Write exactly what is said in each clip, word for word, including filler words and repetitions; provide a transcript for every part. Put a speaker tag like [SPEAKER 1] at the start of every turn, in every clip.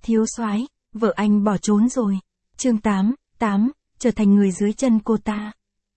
[SPEAKER 1] Thiếu soái, vợ anh bỏ trốn rồi. Chương tám, tám, trở thành người dưới chân cô ta.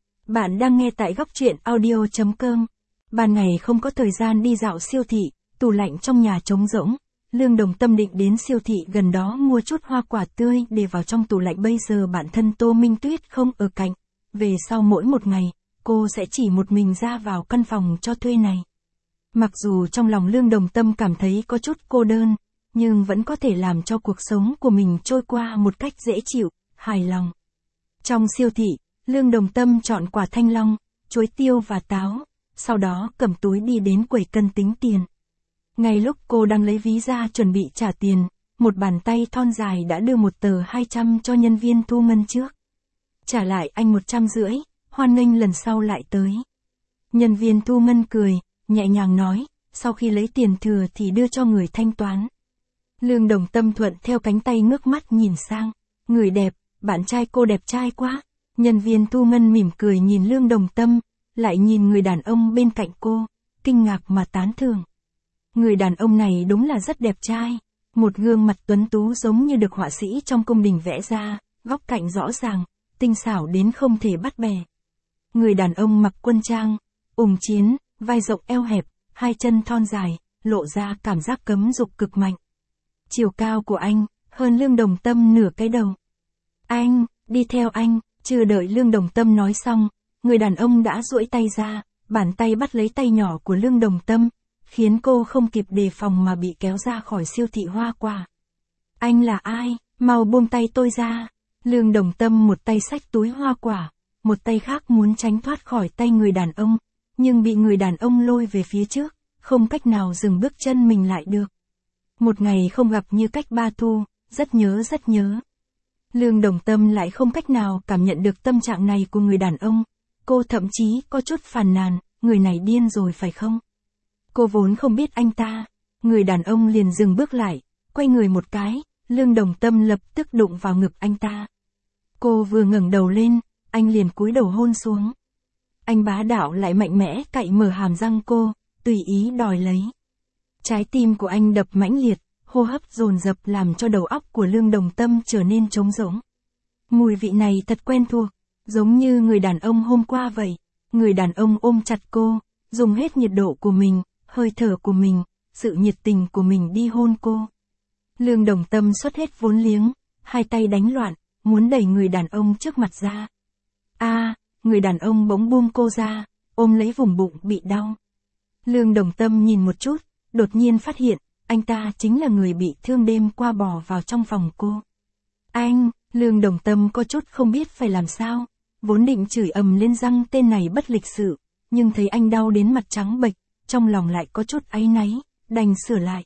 [SPEAKER 1] Bạn đang nghe tại góc truyện audio chấm com. Ban ngày không có thời gian đi dạo siêu thị, tủ lạnh trong nhà trống rỗng. Lương Đồng Tâm định đến siêu thị gần đó mua chút hoa quả tươi để vào trong tủ lạnh. Bây giờ bản thân Tô Minh Tuyết không ở cạnh. Về sau mỗi một ngày, cô sẽ chỉ một mình ra vào căn phòng cho thuê này. Mặc dù trong lòng Lương Đồng Tâm cảm thấy có chút cô đơn, nhưng vẫn có thể làm cho cuộc sống của mình trôi qua một cách dễ chịu, hài lòng. Trong siêu thị, Lương Đồng Tâm chọn quả thanh long, chuối tiêu và táo, sau đó cầm túi đi đến quầy cân tính tiền. Ngay lúc cô đang lấy ví ra chuẩn bị trả tiền, một bàn tay thon dài đã đưa một tờ hai trăm cho nhân viên thu ngân trước. Trả lại anh một trăm rưỡi, hoan nghênh lần sau lại tới. Nhân viên thu ngân cười, nhẹ nhàng nói, sau khi lấy tiền thừa thì đưa cho người thanh toán. Lương Đồng Tâm thuận theo cánh tay ngước mắt nhìn sang, người đẹp, bạn trai cô đẹp trai quá. Nhân viên thu ngân mỉm cười nhìn Lương Đồng Tâm, lại nhìn người đàn ông bên cạnh cô, kinh ngạc mà tán thưởng. Người đàn ông này đúng là rất đẹp trai, một gương mặt tuấn tú giống như được họa sĩ trong cung đình vẽ ra, góc cạnh rõ ràng, tinh xảo đến không thể bắt bè. Người đàn ông mặc quân trang, ủng chiến, vai rộng eo hẹp, hai chân thon dài, lộ ra cảm giác cấm dục cực mạnh. Chiều cao của anh, hơn Lương Đồng Tâm nửa cái đầu. Anh, đi theo anh, chưa đợi Lương Đồng Tâm nói xong, người đàn ông đã duỗi tay ra, bàn tay bắt lấy tay nhỏ của Lương Đồng Tâm, khiến cô không kịp đề phòng mà bị kéo ra khỏi siêu thị hoa quả. Anh là ai? Mau buông tay tôi ra. Lương Đồng Tâm một tay xách túi hoa quả, một tay khác muốn tránh thoát khỏi tay người đàn ông, nhưng bị người đàn ông lôi về phía trước, không cách nào dừng bước chân mình lại được. Một ngày không gặp như cách ba thu, rất nhớ rất nhớ. Lương Đồng Tâm lại không cách nào cảm nhận được tâm trạng này của người đàn ông, cô thậm chí có chút phàn nàn, người này điên rồi phải không? Cô vốn không biết anh ta, người đàn ông liền dừng bước lại, quay người một cái, Lương Đồng Tâm lập tức đụng vào ngực anh ta. Cô vừa ngẩng đầu lên, anh liền cúi đầu hôn xuống. Anh bá đạo lại mạnh mẽ cạy mở hàm răng cô, tùy ý đòi lấy. Trái tim của anh đập mãnh liệt, hô hấp dồn dập làm cho đầu óc của Lương Đồng Tâm trở nên trống rỗng. Mùi vị này thật quen thuộc, giống như người đàn ông hôm qua vậy. Người đàn ông ôm chặt cô, dùng hết nhiệt độ của mình, hơi thở của mình, sự nhiệt tình của mình đi hôn cô. Lương Đồng Tâm xuất hết vốn liếng, hai tay đánh loạn, muốn đẩy người đàn ông trước mặt ra. A, à, người đàn ông bỗng buông cô ra, ôm lấy vùng bụng bị đau. Lương Đồng Tâm nhìn một chút, đột nhiên phát hiện, anh ta chính là người bị thương đêm qua bò vào trong phòng cô. Anh, Lương Đồng Tâm có chút không biết phải làm sao, vốn định chửi ầm lên răng tên này bất lịch sự, nhưng thấy anh đau đến mặt trắng bệch, trong lòng lại có chút áy náy, đành sửa lại.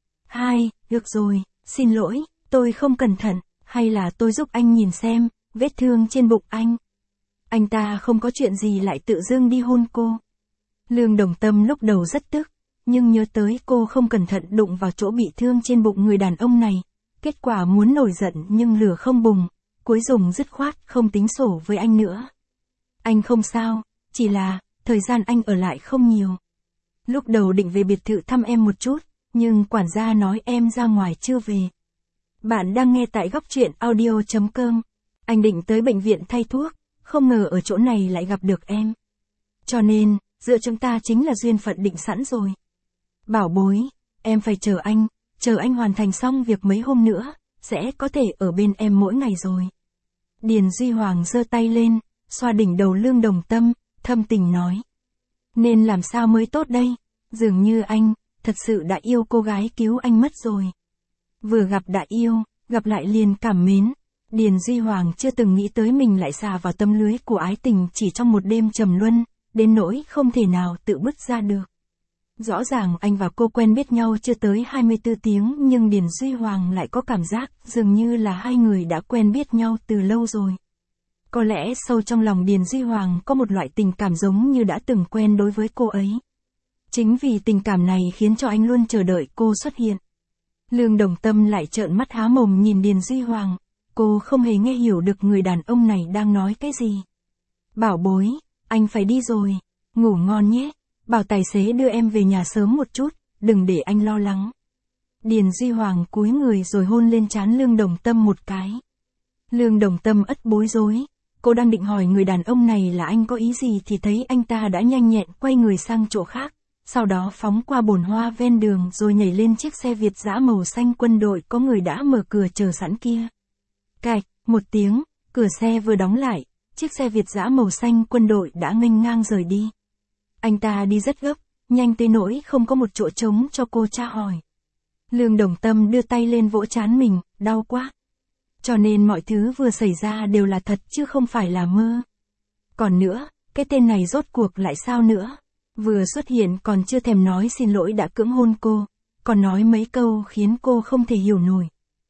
[SPEAKER 1] Hai, được rồi, xin lỗi, tôi không cẩn thận, hay là tôi giúp anh nhìn xem, vết thương trên bụng anh. Anh ta không có chuyện gì lại tự dưng đi hôn cô. Lương Đồng Tâm lúc đầu rất tức, nhưng nhớ tới cô không cẩn thận đụng vào chỗ bị thương trên bụng người đàn ông này, kết quả muốn nổi giận nhưng lửa không bùng, cuối cùng dứt khoát không tính sổ với anh nữa. Anh không sao, chỉ là, thời gian anh ở lại không nhiều. Lúc đầu định về biệt thự thăm em một chút, nhưng quản gia nói em ra ngoài chưa về. Bạn đang nghe tại góc truyện audio chấm com. Anh định tới bệnh viện thay thuốc, không ngờ ở chỗ này lại gặp được em. Cho nên, giữa chúng ta chính là duyên phận định sẵn rồi. Bảo bối, em phải chờ anh, chờ anh hoàn thành xong việc mấy hôm nữa, sẽ có thể ở bên em mỗi ngày rồi. Điền Duy Hoàng giơ tay lên, xoa đỉnh đầu Lương Đồng Tâm, thâm tình nói. Nên làm sao mới tốt đây? Dường như anh, thật sự đã yêu cô gái cứu anh mất rồi. Vừa gặp đã yêu, gặp lại liền cảm mến. Điền Duy Hoàng chưa từng nghĩ tới mình lại xà vào tấm lưới của ái tình chỉ trong một đêm trầm luân, đến nỗi không thể nào tự bứt ra được. Rõ ràng anh và cô quen biết nhau chưa tới hai mươi tư tiếng nhưng Điền Duy Hoàng lại có cảm giác dường như là hai người đã quen biết nhau từ lâu rồi. Có lẽ sâu trong lòng Điền Duy Hoàng có một loại tình cảm giống như đã từng quen đối với cô ấy. Chính vì tình cảm này khiến cho anh luôn chờ đợi cô xuất hiện. Lương Đồng Tâm lại trợn mắt há mồm nhìn Điền Duy Hoàng, cô không hề nghe hiểu được người đàn ông này đang nói cái gì. Bảo bối, anh phải đi rồi, ngủ ngon nhé, bảo tài xế đưa em về nhà sớm một chút, đừng để anh lo lắng. Điền Duy Hoàng cúi người rồi hôn lên trán Lương Đồng Tâm một cái. Lương Đồng Tâm ất bối rối. Cô đang định hỏi người đàn ông này là anh có ý gì thì thấy anh ta đã nhanh nhẹn quay người sang chỗ khác, sau đó phóng qua bồn hoa ven đường rồi nhảy lên chiếc xe Việt dã màu xanh quân đội có người đã mở cửa chờ sẵn kia. Cạch, một tiếng, cửa xe vừa đóng lại, chiếc xe Việt dã màu xanh quân đội đã nghênh ngang rời đi. Anh ta đi rất gấp, nhanh tới nỗi không có một chỗ trống cho cô tra hỏi. Lương Đồng Tâm đưa tay lên vỗ trán mình, đau quá. Cho nên mọi thứ vừa xảy ra đều là thật chứ không phải là mơ. Còn nữa, cái tên này rốt cuộc lại sao nữa? Vừa xuất hiện còn chưa thèm nói xin lỗi đã cưỡng hôn cô, còn nói mấy câu khiến cô không thể hiểu nổi.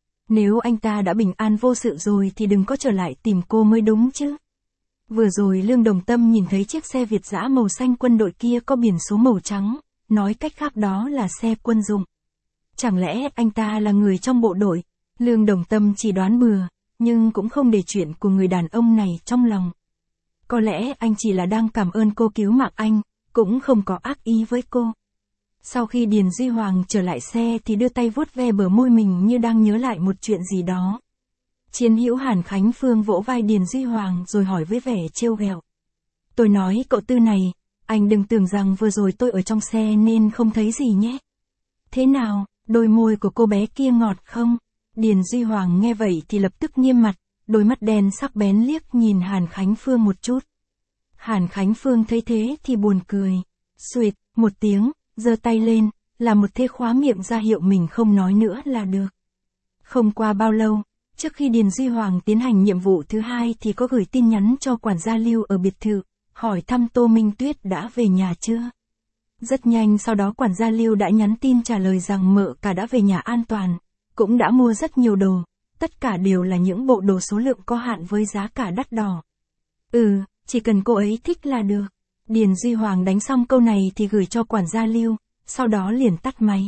[SPEAKER 1] Nếu anh ta đã bình an vô sự rồi thì đừng có trở lại tìm cô mới đúng chứ. Vừa rồi Lương Đồng Tâm nhìn thấy chiếc xe Việt dã màu xanh quân đội kia có biển số màu trắng, nói cách khác đó là xe quân dụng. Chẳng lẽ anh ta là người trong bộ đội? Lương Đồng Tâm chỉ đoán bừa, nhưng cũng không để chuyện của người đàn ông này trong lòng. Có lẽ anh chỉ là đang cảm ơn cô cứu mạng anh, cũng không có ác ý với cô. Sau khi Điền Duy Hoàng trở lại xe thì đưa tay vuốt ve bờ môi mình như đang nhớ lại một chuyện gì đó. Chiến hữu Hàn Khánh Phương vỗ vai Điền Duy Hoàng rồi hỏi với vẻ trêu ghẹo. Tôi nói cậu Tư này, anh đừng tưởng rằng vừa rồi tôi ở trong xe nên không thấy gì nhé. Thế nào, đôi môi của cô bé kia ngọt không? Điền Duy Hoàng nghe vậy thì lập tức nghiêm mặt, đôi mắt đen sắc bén liếc nhìn Hàn Khánh Phương một chút. Hàn Khánh Phương thấy thế thì buồn cười. Xuỵt, một tiếng, giơ tay lên, là một thế khóa miệng ra hiệu mình không nói nữa là được. Không qua bao lâu, trước khi Điền Duy Hoàng tiến hành nhiệm vụ thứ hai thì có gửi tin nhắn cho quản gia Lưu ở biệt thự, hỏi thăm Tô Minh Tuyết đã về nhà chưa. Rất nhanh sau đó quản gia Lưu đã nhắn tin trả lời rằng mợ cả đã về nhà an toàn, cũng đã mua rất nhiều đồ, tất cả đều là những bộ đồ số lượng có hạn với giá cả đắt đỏ. Ừ, chỉ cần cô ấy thích là được. Điền Duy Hoàng đánh xong câu này thì gửi cho quản gia Lưu, sau đó liền tắt máy.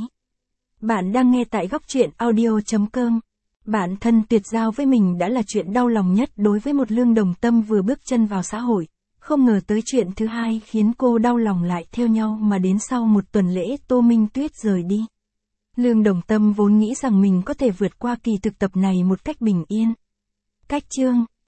[SPEAKER 1] Bạn đang nghe tại góc truyện audio chấm com. Bạn thân tuyệt giao với mình đã là chuyện đau lòng nhất đối với một Lương Đồng Tâm vừa bước chân vào xã hội. Không ngờ tới chuyện thứ hai khiến cô đau lòng lại theo nhau mà đến sau một tuần lễ Tô Minh Tuyết rời đi. Lương Đồng Tâm vốn nghĩ rằng mình có thể vượt qua kỳ thực tập này một cách bình yên. Cách chương